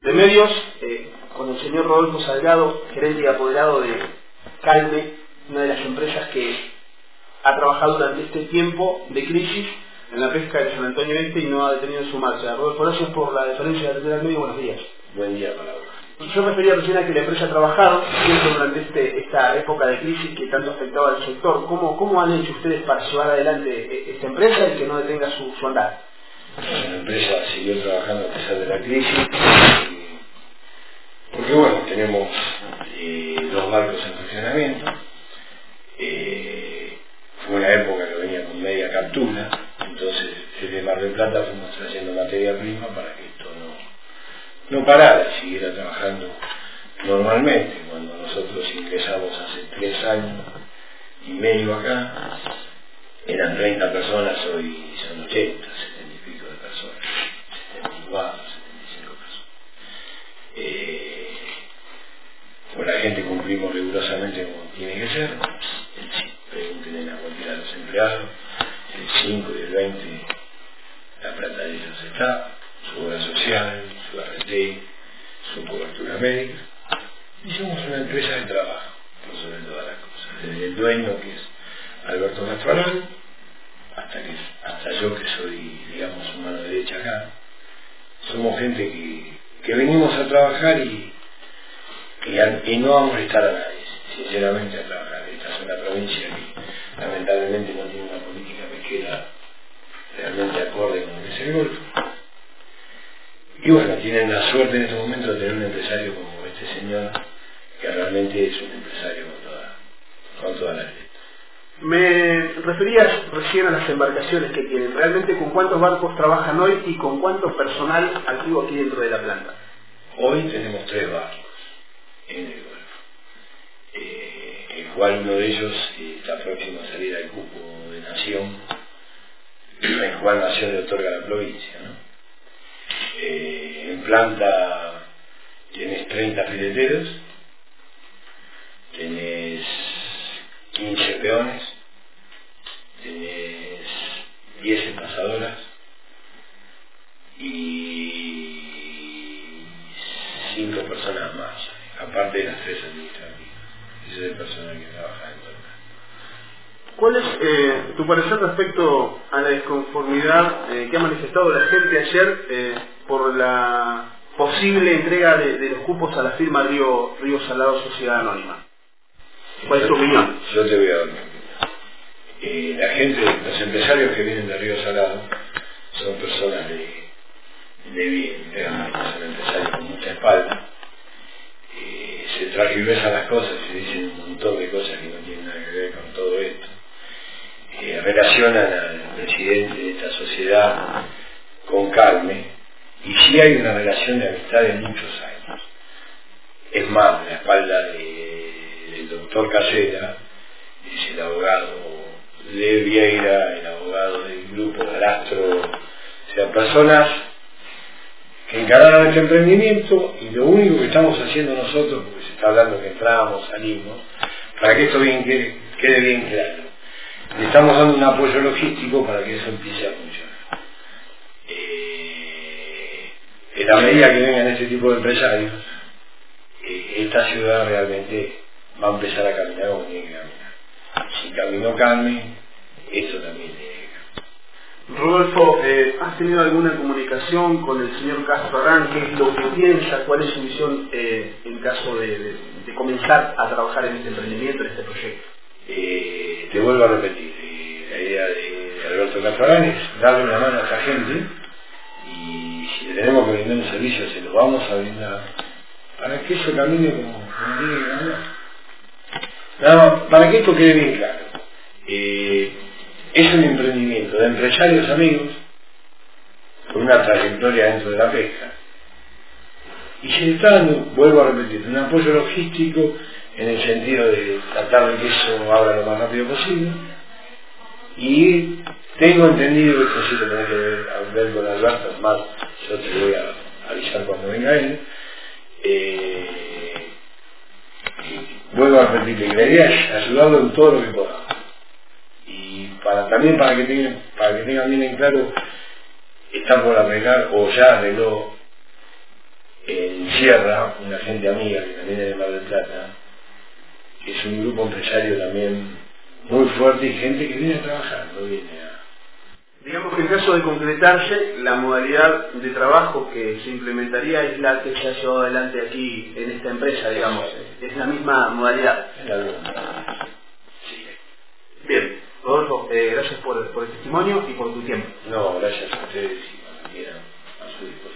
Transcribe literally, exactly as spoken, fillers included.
de medios, eh, con el señor Rodolfo Salgado, gerente y apoderado de Calme, una de las empresas que ha trabajado durante este tiempo de crisis en la pesca de San Antonio Este y no ha detenido su marcha. Rodolfo, gracias por la deferencia de atender al medio. Buenos días. Buen día, palabra. Yo refería recién a que la empresa ha trabajado siempre durante este, esta época de crisis que tanto afectaba al sector. ¿Cómo, cómo han hecho ustedes para llevar adelante esta empresa y que no detenga su, su andar? La empresa siguió trabajando a pesar de la crisis, porque bueno, tenemos eh, dos barcos en funcionamiento. Eh, fue una época que venía con media captura, entonces desde Mar del Plata fuimos trayendo materia prima para que esto no, no parara y siguiera trabajando normalmente. Cuando nosotros ingresamos hace tres años y medio acá, eran treinta personas, hoy son ochenta, setenta y pico de personas, setenta y cuatro, setenta y cinco personas. Eh, con la gente cumplimos rigurosamente como tiene que ser. Pregunten a cualquiera de los empleados, el cinco y el veinte, la plata de ellos está, su obra social, su R T, su cobertura médica. Y somos una empresa de trabajo, por sobre todas las cosas. Desde el dueño, que es Alberto Gastrolán, hasta que hasta yo, que soy, digamos, su mano derecha acá. Somos gente que, que venimos a trabajar y, y, a, y no a molestar a nadie, sinceramente, a trabajar. Esta es una provincia que lamentablemente no tiene una política pesquera realmente acorde con lo que es el Golfo. Y bueno, tienen la suerte en este momento de tener un empresario como este señor, que realmente es un empresario con toda, con toda la letra. Me referías recién a las embarcaciones que tienen. ¿Realmente con cuántos barcos trabajan hoy y con cuánto personal activo aquí dentro de la planta? Hoy tenemos tres barcos en el Golfo, eh, el cual uno de ellos eh, está próximo a salir al cupo de Nación, el cual Nación le otorga a la provincia, ¿no? Eh, en planta tienes treinta fileteros, tenés quince peones, tenés diez espasadoras y cinco personas más, aparte de las tres administrativas. Ese es el personal que trabaja en todo. ¿Cuál es eh, tu parecer respecto a la desconformidad eh, que ha manifestado la gente ayer eh, por la posible entrega de, de los cupos a la firma Río, Río Salado Sociedad Anónima? ¿Cuál es tu opinión? Yo te voy a dar mi opinión. Eh, la gente, los empresarios que vienen de Río Salado son personas de, de bien, realmente, son empresarios con mucha espalda. Eh, se transgiversan las cosas, se dicen un montón de cosas que no tienen nada que ver con todo esto. Eh, relacionan al presidente de esta sociedad con Calme, y sí hay una relación de amistad de muchos años. Es más, la espalda de, del doctor Casera es el abogado de Vieira, el abogado del grupo Galastro, o sea, personas que encararon este emprendimiento, y lo único que estamos haciendo nosotros, porque se está hablando que entramos, salimos, para que esto bien quede, quede bien claro, le estamos dando un apoyo logístico para que eso empiece a funcionar. Eh, en la medida que vengan este tipo de empresarios, eh, esta ciudad realmente va a empezar a caminar como tiene que caminar. Si caminó Calme, esto también tiene que caminar. Rodolfo, eh, ¿has tenido alguna comunicación con el señor Castro Arán? ¿Qué es lo que piensa? ¿Cuál es su visión eh, en caso de, de, de comenzar a trabajar en este emprendimiento, en este proyecto? Eh, te vuelvo a repetir, eh, la idea de Alberto Castro Arán es darle una mano a esta gente, y si le tenemos que brindar un servicio, se lo vamos a brindar, para que eso camine como, como tiene que caminar. No, para que esto quede bien claro. Eh, es un emprendimiento de empresarios amigos con una trayectoria dentro de la pesca, y se le está dando, vuelvo a repetir, un apoyo logístico en el sentido de tratar de que eso abra lo más rápido posible. Y tengo entendido que esto sí lo tenés que ver, ver con Alberto, es más, yo te voy a avisar cuando venga él. Eh, vuelvo a repetir que la idea es ayudarlo en todo lo que podamos, y para también para que tengan para que tengan bien en claro, está por arreglar o ya arregló en Sierra, una gente amiga que también es de Mar del Plata, que es un grupo empresario también muy fuerte y gente que viene a trabajar, no viene a... Digamos que en caso de concretarse, la modalidad de trabajo que se implementaría es la que se ha llevado adelante aquí en esta empresa, digamos. Es la misma modalidad. Es la misma. Sí. Bien, Rodolfo, eh, gracias por, por el testimonio y por tu tiempo. No, gracias a ustedes y cuando quieran a su disposición.